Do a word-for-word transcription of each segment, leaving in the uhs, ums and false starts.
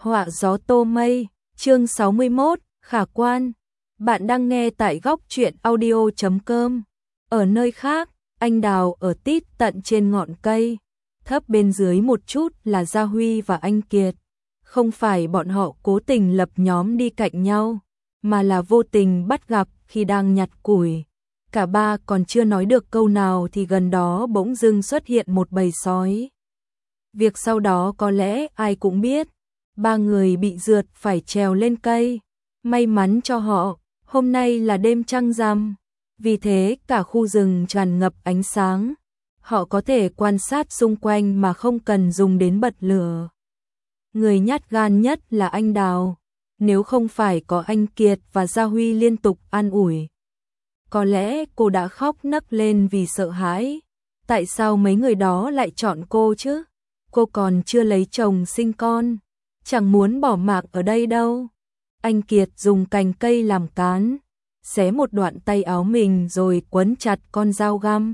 Họa gió tô mây, chương sáu mươi mốt, khả quan. Bạn đang nghe tại góc truyện audio chấm com. Ở nơi khác, anh Đào ở tít tận trên ngọn cây, thấp bên dưới một chút là Gia Huy và anh Kiệt. Không phải bọn họ cố tình lập nhóm đi cạnh nhau, mà là vô tình bắt gặp khi đang nhặt củi. Cả ba còn chưa nói được câu nào thì gần đó bỗng dưng xuất hiện một bầy sói. Việc sau đó có lẽ ai cũng biết. Ba người bị rượt phải trèo lên cây. May mắn cho họ, hôm nay là đêm trăng rằm, vì thế cả khu rừng tràn ngập ánh sáng. Họ có thể quan sát xung quanh mà không cần dùng đến bật lửa. Người nhát gan nhất là anh Đào. Nếu không phải có anh Kiệt và Gia Huy liên tục an ủi, có lẽ cô đã khóc nấc lên vì sợ hãi. Tại sao mấy người đó lại chọn cô chứ? Cô còn chưa lấy chồng sinh con, chẳng muốn bỏ mạng ở đây đâu. Anh Kiệt dùng cành cây làm cán, xé một đoạn tay áo mình rồi quấn chặt con dao găm,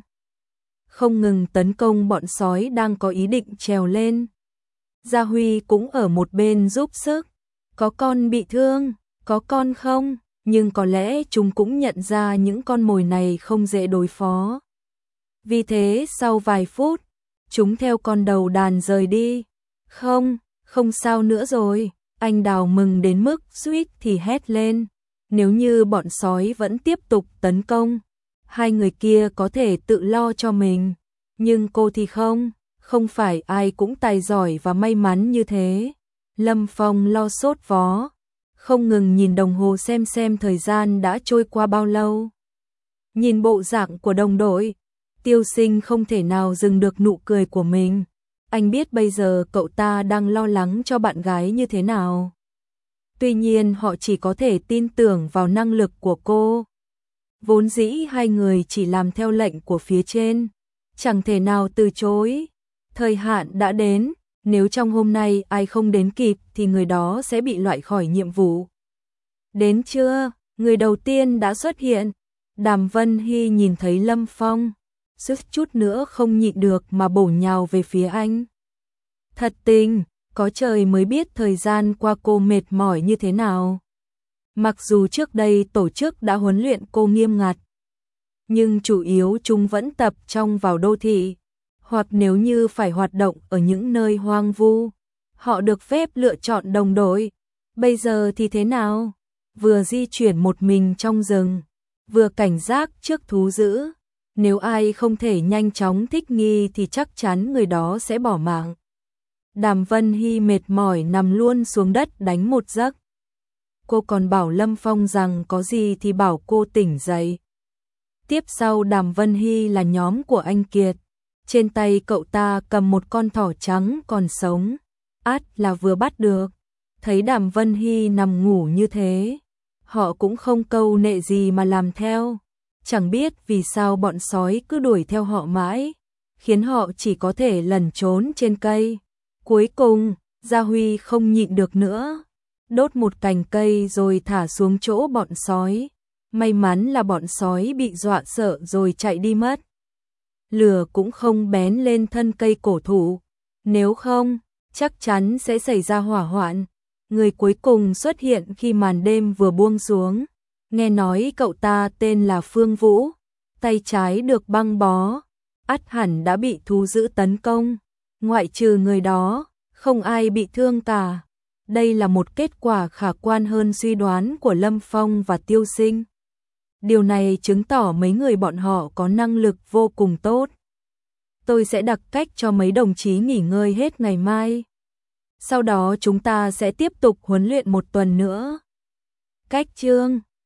không ngừng tấn công bọn sói đang có ý định trèo lên. Gia Huy cũng ở một bên giúp sức. Có con bị thương, có con không, nhưng có lẽ chúng cũng nhận ra những con mồi này không dễ đối phó. Vì thế sau vài phút, chúng theo con đầu đàn rời đi. Không, không sao nữa rồi, anh Đào mừng đến mức suýt thì hét lên. Nếu như bọn sói vẫn tiếp tục tấn công, hai người kia có thể tự lo cho mình. Nhưng cô thì không, không phải ai cũng tài giỏi và may mắn như thế. Lâm Phong lo sốt vó, không ngừng nhìn đồng hồ xem xem thời gian đã trôi qua bao lâu. Nhìn bộ dạng của đồng đội, Tiêu Sinh không thể nào dừng được nụ cười của mình. Anh biết bây giờ cậu ta đang lo lắng cho bạn gái như thế nào. Tuy nhiên họ chỉ có thể tin tưởng vào năng lực của cô. Vốn dĩ hai người chỉ làm theo lệnh của phía trên, chẳng thể nào từ chối. Thời hạn đã đến, nếu trong hôm nay ai không đến kịp thì người đó sẽ bị loại khỏi nhiệm vụ. Đến chưa? Người đầu tiên đã xuất hiện. Đàm Vân Hy nhìn thấy Lâm Phong, suýt chút nữa không nhịn được mà bổ nhào về phía anh. Thật tình, có trời mới biết thời gian qua cô mệt mỏi như thế nào. Mặc dù trước đây tổ chức đã huấn luyện cô nghiêm ngặt, nhưng chủ yếu chúng vẫn tập trong vào đô thị, hoặc nếu như phải hoạt động ở những nơi hoang vu, họ được phép lựa chọn đồng đội. Bây giờ thì thế nào? Vừa di chuyển một mình trong rừng, vừa cảnh giác trước thú dữ. Nếu ai không thể nhanh chóng thích nghi thì chắc chắn người đó sẽ bỏ mạng. Đàm Vân Hy mệt mỏi nằm luôn xuống đất đánh một giấc. Cô còn bảo Lâm Phong rằng có gì thì bảo cô tỉnh dậy. Tiếp sau Đàm Vân Hy là nhóm của anh Kiệt. Trên tay cậu ta cầm một con thỏ trắng còn sống, át là vừa bắt được. Thấy Đàm Vân Hy nằm ngủ như thế, họ cũng không câu nệ gì mà làm theo. Chẳng biết vì sao bọn sói cứ đuổi theo họ mãi, khiến họ chỉ có thể lẩn trốn trên cây. Cuối cùng, Gia Huy không nhịn được nữa, đốt một cành cây rồi thả xuống chỗ bọn sói. May mắn là bọn sói bị dọa sợ rồi chạy đi mất. Lửa cũng không bén lên thân cây cổ thụ, nếu không, chắc chắn sẽ xảy ra hỏa hoạn. Người cuối cùng xuất hiện khi màn đêm vừa buông xuống. Nghe nói cậu ta tên là Phương Vũ, tay trái được băng bó, ắt hẳn đã bị thú dữ tấn công. Ngoại trừ người đó, không ai bị thương cả. Đây là một kết quả khả quan hơn suy đoán của Lâm Phong và Tiêu Sinh. Điều này chứng tỏ mấy người bọn họ có năng lực vô cùng tốt. Tôi sẽ đặt cách cho mấy đồng chí nghỉ ngơi hết ngày mai. Sau đó chúng ta sẽ tiếp tục huấn luyện một tuần nữa. Cách chương